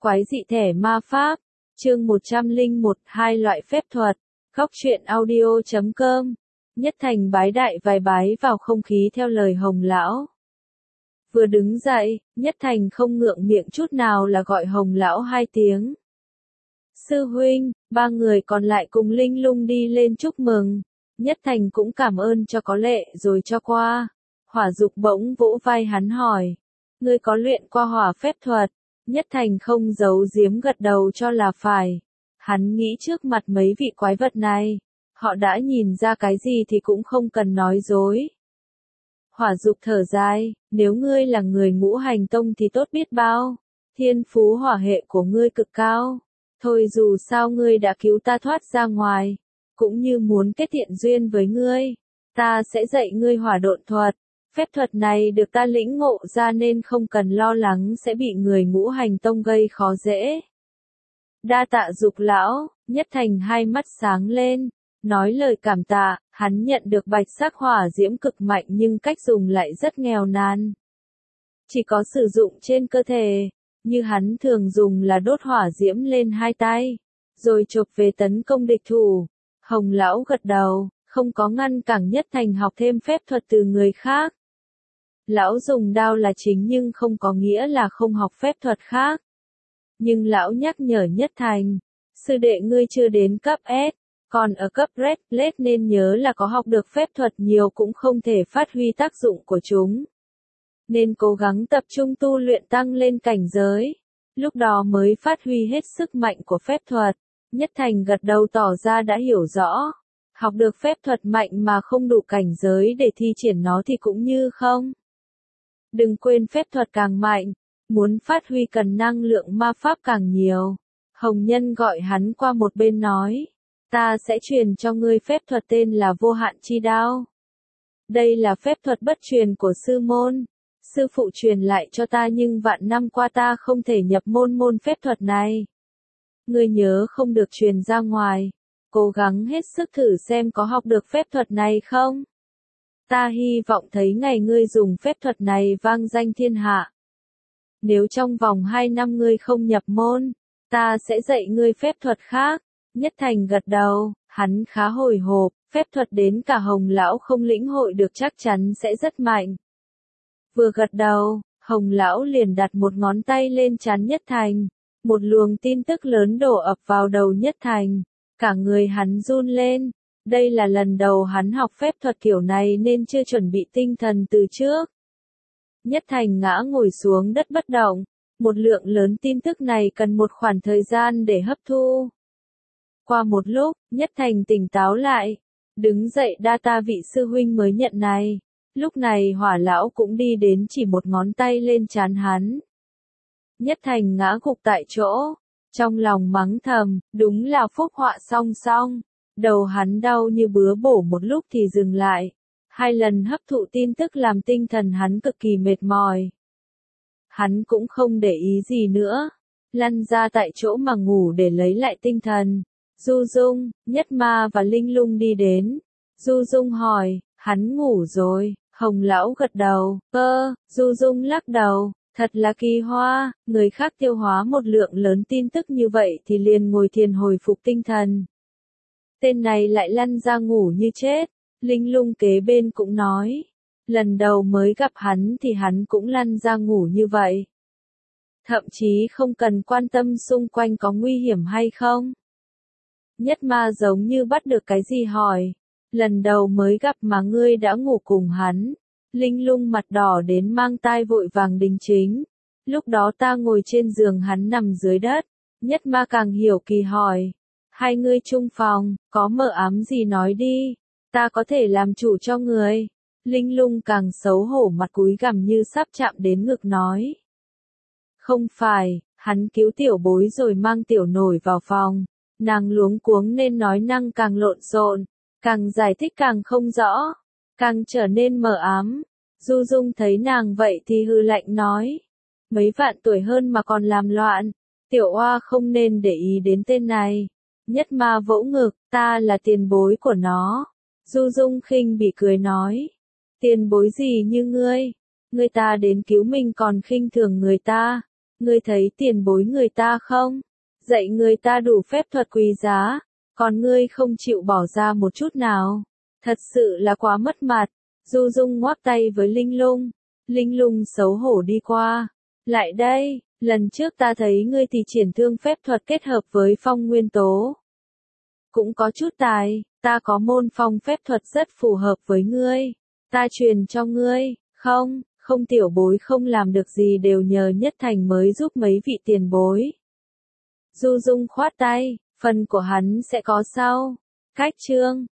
Quái dị thẻ ma pháp, chương 101, hai loại phép thuật, góc truyện audio.com, Nhất Thành bái đại vài bái vào không khí theo lời Hồng lão. Vừa đứng dậy, Nhất Thành không ngượng miệng chút nào là gọi Hồng lão 2 tiếng. Sư huynh, 3 người còn lại cùng Linh Lung đi lên chúc mừng. Nhất Thành cũng cảm ơn cho có lệ rồi cho qua. Hỏa Dục bỗng vỗ vai hắn hỏi, ngươi có luyện qua hỏa phép thuật? Nhất Thành không giấu giếm gật đầu cho là phải. Hắn nghĩ trước mặt mấy vị quái vật này, họ đã nhìn ra cái gì thì cũng không cần nói dối. Hỏa Dục thở dài, nếu ngươi là người Ngũ Hành Tông thì tốt biết bao. Thiên phú hỏa hệ của ngươi cực cao. Thôi dù sao ngươi đã cứu ta thoát ra ngoài, cũng như muốn kết thiện duyên với ngươi, ta sẽ dạy ngươi hỏa độn thuật. Phép thuật này được ta lĩnh ngộ ra nên không cần lo lắng sẽ bị người Ngũ Hành Tông gây khó dễ. Đa tạ Dục lão. Nhất Thành hai mắt sáng lên, nói lời cảm tạ. Hắn nhận được bạch sắc hỏa diễm cực mạnh nhưng cách dùng lại rất nghèo nàn. Chỉ có sử dụng trên cơ thể, như hắn thường dùng là đốt hỏa diễm lên 2 tay, rồi chộp về tấn công địch thủ. Hồng lão gật đầu, không có ngăn cản Nhất Thành học thêm phép thuật từ người khác. Lão dùng đao là chính nhưng không có nghĩa là không học phép thuật khác. Nhưng lão nhắc nhở Nhất Thành, sư đệ ngươi chưa đến cấp S, còn ở cấp Red Blade nên nhớ là có học được phép thuật nhiều cũng không thể phát huy tác dụng của chúng. Nên cố gắng tập trung tu luyện tăng lên cảnh giới, lúc đó mới phát huy hết sức mạnh của phép thuật. Nhất Thành gật đầu tỏ ra đã hiểu rõ. Học được phép thuật mạnh mà không đủ cảnh giới để thi triển nó thì cũng như không. Đừng quên phép thuật càng mạnh, muốn phát huy cần năng lượng ma pháp càng nhiều. Hồng Nhân gọi hắn qua một bên nói, ta sẽ truyền cho ngươi phép thuật tên là vô hạn chi đao. Đây là phép thuật bất truyền của sư môn. Sư phụ truyền lại cho ta nhưng vạn năm qua ta không thể nhập môn phép thuật này. Ngươi nhớ không được truyền ra ngoài, cố gắng hết sức thử xem có học được phép thuật này không. Ta hy vọng thấy ngày ngươi dùng phép thuật này vang danh thiên hạ. Nếu trong vòng 2 năm ngươi không nhập môn, ta sẽ dạy ngươi phép thuật khác. Nhất Thành gật đầu, hắn khá hồi hộp, phép thuật đến cả Hồng lão không lĩnh hội được chắc chắn sẽ rất mạnh. Vừa gật đầu, Hồng lão liền đặt một ngón tay lên trán Nhất Thành. Một luồng tin tức lớn đổ ập vào đầu Nhất Thành. Cả người hắn run lên. Đây là lần đầu hắn học phép thuật kiểu này nên chưa chuẩn bị tinh thần từ trước. Nhất Thành ngã ngồi xuống đất bất động. Một lượng lớn tin tức này cần một khoảng thời gian để hấp thu. Qua một lúc, Nhất Thành tỉnh táo lại. Đứng dậy đa ta vị sư huynh mới nhận này. Lúc này Hỏa lão cũng đi đến chỉ một ngón tay lên trán hắn. Nhất Thành ngã gục tại chỗ, trong lòng mắng thầm, đúng là phúc họa song song. Đầu hắn đau như búa bổ một lúc thì dừng lại. 2 lần hấp thụ tin tức làm tinh thần hắn cực kỳ mệt mỏi. Hắn cũng không để ý gì nữa, lăn ra tại chỗ mà ngủ để lấy lại tinh thần. Du Dung, Nhất Ma và Linh Lung đi đến. Du Dung hỏi, hắn ngủ rồi? Hồng lão gật đầu, Du Dung lắc đầu, thật là kỳ hoa, người khác tiêu hóa một lượng lớn tin tức như vậy thì liền ngồi thiền hồi phục tinh thần. Tên này lại lăn ra ngủ như chết. Linh Lung kế bên cũng nói, lần đầu mới gặp hắn thì hắn cũng lăn ra ngủ như vậy. Thậm chí không cần quan tâm xung quanh có nguy hiểm hay không. Nhất Ma giống như bắt được cái gì hỏi, lần đầu mới gặp mà ngươi đã ngủ cùng hắn. Linh Lung mặt đỏ đến mang tai vội vàng đính chính. Lúc đó ta ngồi trên giường hắn nằm dưới đất. Nhất Ma càng hiểu kỳ hỏi, hai ngươi chung phòng, có mờ ám gì nói đi, ta có thể làm chủ cho người. Linh Lung càng xấu hổ mặt cúi gằm như sắp chạm đến ngực nói. Không phải, hắn cứu tiểu bối rồi mang tiểu nổi vào phòng. Nàng luống cuống nên nói năng càng lộn xộn, càng giải thích càng không rõ, càng trở nên mờ ám. Du Dung thấy nàng vậy thì hừ lạnh nói, mấy vạn tuổi hơn mà còn làm loạn, tiểu oa không nên để ý đến tên này. Nhất Ma vỗ ngực, ta là tiền bối của nó. Du Dung khinh bỉ cười nói, tiền bối gì như ngươi ta đến cứu mình còn khinh thường người ta. Ngươi thấy tiền bối người ta không? Dạy người ta đủ phép thuật quý giá, còn ngươi không chịu bỏ ra một chút nào. Thật sự là quá mất mặt. Du Dung ngoắc tay với Linh Lung. Linh Lung xấu hổ đi qua. Lại đây, lần trước ta thấy ngươi thì triển thương phép thuật kết hợp với phong nguyên tố. Cũng có chút tài, ta có môn phong phép thuật rất phù hợp với ngươi. Ta truyền cho ngươi, không tiểu bối không làm được gì đều nhờ Nhất Thành mới giúp mấy vị tiền bối. Du Dung khoát tay, phần của hắn sẽ có sau. Cách chương